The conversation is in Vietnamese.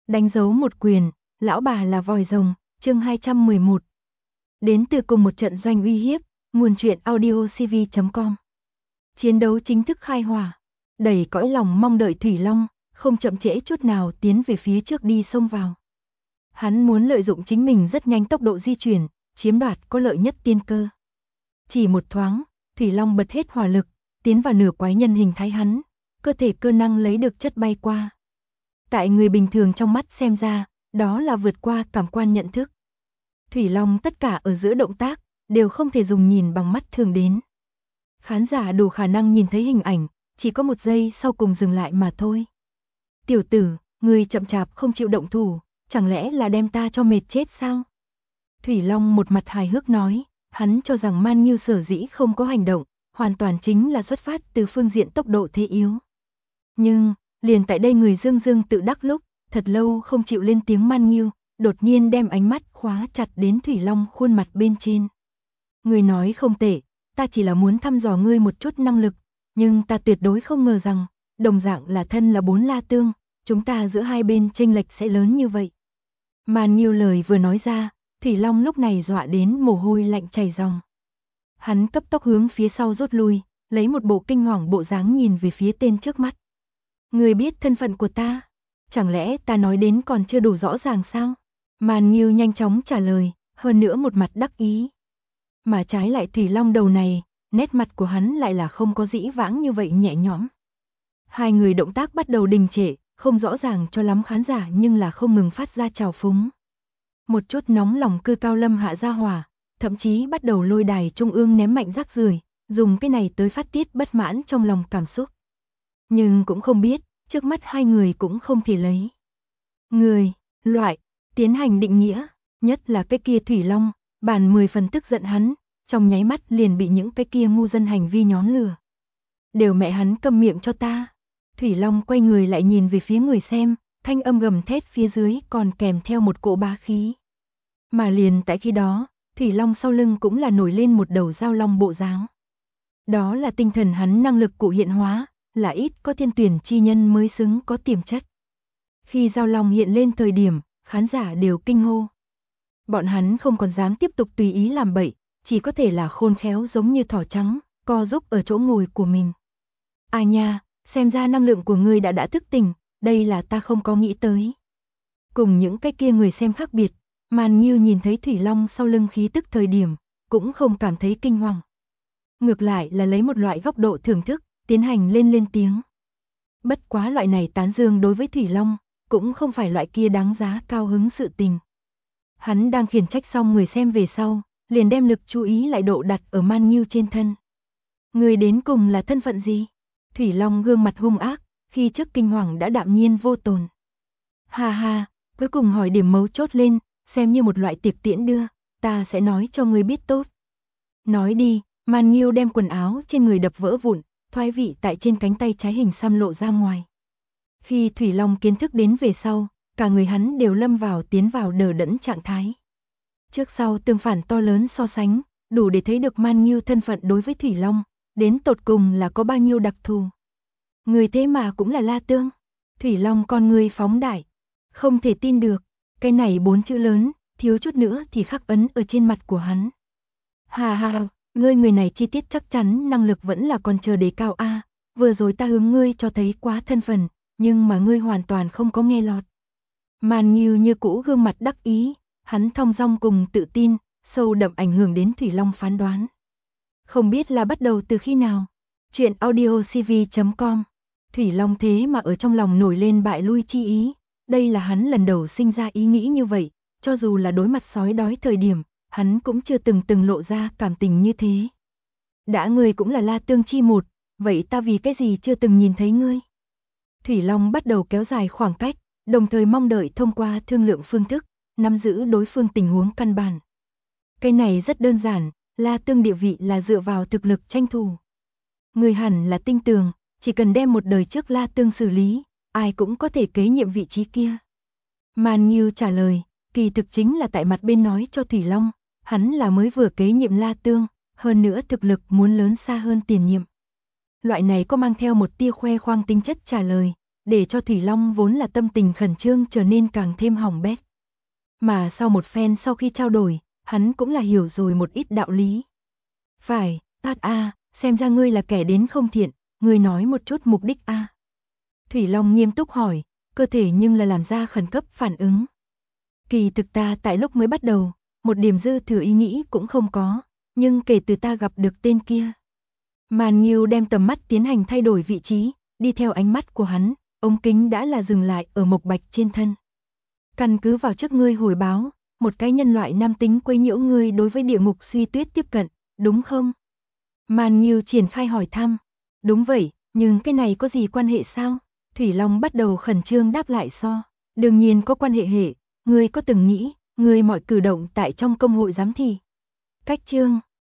Đánh dấu một quyền, lão bà là vòi rồng, chương 211. Đến từ cùng một trận doanh uy hiếp, nguồn truyện audiocv.com. Chiến đấu chính thức khai hỏa, đầy cõi lòng mong đợi Thủy Long, không chậm trễ chút nào tiến về phía trước đi xông vào. Hắn muốn lợi dụng chính mình rất nhanh tốc độ di chuyển, chiếm đoạt có lợi nhất tiên cơ. Chỉ một thoáng, Thủy Long bật hết hỏa lực, tiến vào nửa quái nhân hình thái hắn, cơ thể cơ năng lấy được chất bay qua. Tại người bình thường trong mắt xem ra, đó là vượt qua cảm quan nhận thức. Thủy Long tất cả ở giữa động tác, đều không thể dùng nhìn bằng mắt thường đến. Khán giả đủ khả năng nhìn thấy hình ảnh, chỉ có một giây sau cùng dừng lại mà thôi. Tiểu tử, người chậm chạp không chịu động thủ, chẳng lẽ là đem ta cho mệt chết sao? Thủy Long một mặt hài hước nói, hắn cho rằng Man Nghiêu sở dĩ không có hành động, hoàn toàn chính là xuất phát từ phương diện tốc độ thế yếu. Nhưng, liền tại đây người dương dương tự đắc lúc, thật lâu không chịu lên tiếng Man Nghiêu, đột nhiên đem ánh mắt khóa chặt đến Thủy Long khuôn mặt bên trên. Người nói không tệ, ta chỉ là muốn thăm dò ngươi một chút năng lực, nhưng ta tuyệt đối không ngờ rằng, đồng dạng là thân là 4 la tương, chúng ta giữa hai bên chênh lệch sẽ lớn như vậy. Man Nghiêu lời vừa nói ra, Thủy Long lúc này dọa đến mồ hôi lạnh chảy ròng. Hắn cấp tốc hướng phía sau rút lui, lấy một bộ kinh hoàng bộ dáng nhìn về phía tên trước mắt. Người biết thân phận của ta, chẳng lẽ ta nói đến còn chưa đủ rõ ràng sao? Man Nghiêu nhanh chóng trả lời, hơn nữa một mặt đắc ý. Mà trái lại Thủy Long đầu này, nét mặt của hắn lại là không có dĩ vãng như vậy nhẹ nhõm. Hai người động tác bắt đầu đình trệ, không rõ ràng cho lắm khán giả nhưng là không ngừng phát ra trào phúng. Một chút nóng lòng cư cao lâm hạ ra hỏa, thậm chí bắt đầu lôi đài trung ương ném mạnh rác rưởi, dùng cái này tới phát tiết bất mãn trong lòng cảm xúc. Nhưng cũng không biết, trước mắt hai người cũng không thể lấy người, loại, tiến hành định nghĩa, nhất là cái kia Thủy Long, bản 10 phần tức giận hắn, trong nháy mắt liền bị những cái kia ngu dân hành vi nhón lừa. Đều mẹ hắn câm miệng cho ta. Thủy Long quay người lại nhìn về phía người xem, thanh âm gầm thét phía dưới còn kèm theo một cỗ bá khí. Mà liền tại khi đó, Thủy Long sau lưng cũng là nổi lên một đầu giao long bộ dáng. Đó là tinh thần hắn năng lực cụ hiện hóa, là ít có thiên tuyển chi nhân mới xứng có tiềm chất. Khi giao long hiện lên thời điểm, khán giả đều kinh hô. Bọn hắn không còn dám tiếp tục tùy ý làm bậy, chỉ có thể là khôn khéo giống như thỏ trắng, co giúp ở chỗ ngồi của mình. À nha, xem ra năng lượng của ngươi đã thức tỉnh, đây là ta không có nghĩ tới. Cùng những cái kia người xem khác biệt, Man Nghiêu nhìn thấy Thủy Long sau lưng khí tức thời điểm, cũng không cảm thấy kinh hoàng. Ngược lại là lấy một loại góc độ thưởng thức, tiến hành lên tiếng. Bất quá loại này tán dương đối với Thủy Long, cũng không phải loại kia đáng giá cao hứng sự tình. Hắn đang khiển trách xong người xem về sau, liền đem lực chú ý lại độ đặt ở Man Nghiêu trên thân. Người đến cùng là thân phận gì? Thủy Long gương mặt hung ác, khi trước kinh hoàng đã đạm nhiên vô tồn. Ha ha, cuối cùng hỏi điểm mấu chốt lên, xem như một loại tiệc tiễn đưa, ta sẽ nói cho ngươi biết tốt. Nói đi, Man Nghiêu đem quần áo trên người đập vỡ vụn, thoái vị tại trên cánh tay trái hình xăm lộ ra ngoài. Khi Thủy Long kiến thức đến về sau, cả người hắn đều lâm vào tiến vào đờ đẫn trạng thái. Trước sau tương phản to lớn so sánh, đủ để thấy được Man Nghiêu thân phận đối với Thủy Long, đến tột cùng là có bao nhiêu đặc thù. Người thế mà cũng là La Tương. Thủy Long con người phóng đại. Không thể tin được, cái này 4 chữ lớn, thiếu chút nữa thì khắc ấn ở trên mặt của hắn. Hà hà, ngươi người này chi tiết chắc chắn năng lực vẫn là còn chờ đề cao a. Vừa rồi ta hướng ngươi cho thấy quá thân phận, nhưng mà ngươi hoàn toàn không có nghe lọt. Man Nghiêu như cũ gương mặt đắc ý, hắn thong dong cùng tự tin, sâu đậm ảnh hưởng đến Thủy Long phán đoán. Không biết là bắt đầu từ khi nào. Chuyện audiocv.com. Thủy Long thế mà ở trong lòng nổi lên bại lui chi ý. Đây là hắn lần đầu sinh ra ý nghĩ như vậy, cho dù là đối mặt sói đói thời điểm, hắn cũng chưa từng lộ ra cảm tình như thế. Đã ngươi cũng là La Tương chi một, vậy ta vì cái gì chưa từng nhìn thấy ngươi? Thủy Long bắt đầu kéo dài khoảng cách, đồng thời mong đợi thông qua thương lượng phương thức, nắm giữ đối phương tình huống căn bản. Cái này rất đơn giản, La Tương địa vị là dựa vào thực lực tranh thủ. Người hẳn là tinh tường, chỉ cần đem một đời trước La Tương xử lý, ai cũng có thể kế nhiệm vị trí kia. Man Nghiêu trả lời, kỳ thực chính là tại mặt bên nói cho Thủy Long, hắn là mới vừa kế nhiệm La Tương, hơn nữa thực lực muốn lớn xa hơn tiền nhiệm. Loại này có mang theo một tia khoe khoang tính chất trả lời, để cho Thủy Long vốn là tâm tình khẩn trương trở nên càng thêm hỏng bét. Mà sau một phen sau khi trao đổi, hắn cũng là hiểu rồi một ít đạo lý. Phải, Tát a, xem ra ngươi là kẻ đến không thiện, ngươi nói một chút mục đích a. Thủy Long nghiêm túc hỏi, cơ thể nhưng là làm ra khẩn cấp phản ứng. Kỳ thực ta tại lúc mới bắt đầu, một điểm dư thừa ý nghĩ cũng không có, nhưng kể từ ta gặp được tên kia. Màn Nghiêu đem tầm mắt tiến hành thay đổi vị trí, đi theo ánh mắt của hắn, ống kính đã là dừng lại ở Mộc Bạch trên thân. Căn cứ vào trước ngươi hồi báo, một cái nhân loại nam tính quấy nhiễu ngươi đối với địa ngục Suy Tuyết tiếp cận, đúng không? Màn Nghiêu triển khai hỏi thăm. Đúng vậy, nhưng cái này có gì quan hệ sao? Thủy Long bắt đầu khẩn trương đáp lại so. Đương nhiên có quan hệ, ngươi có từng nghĩ, ngươi mọi cử động tại trong công hội giám thị. Cách chương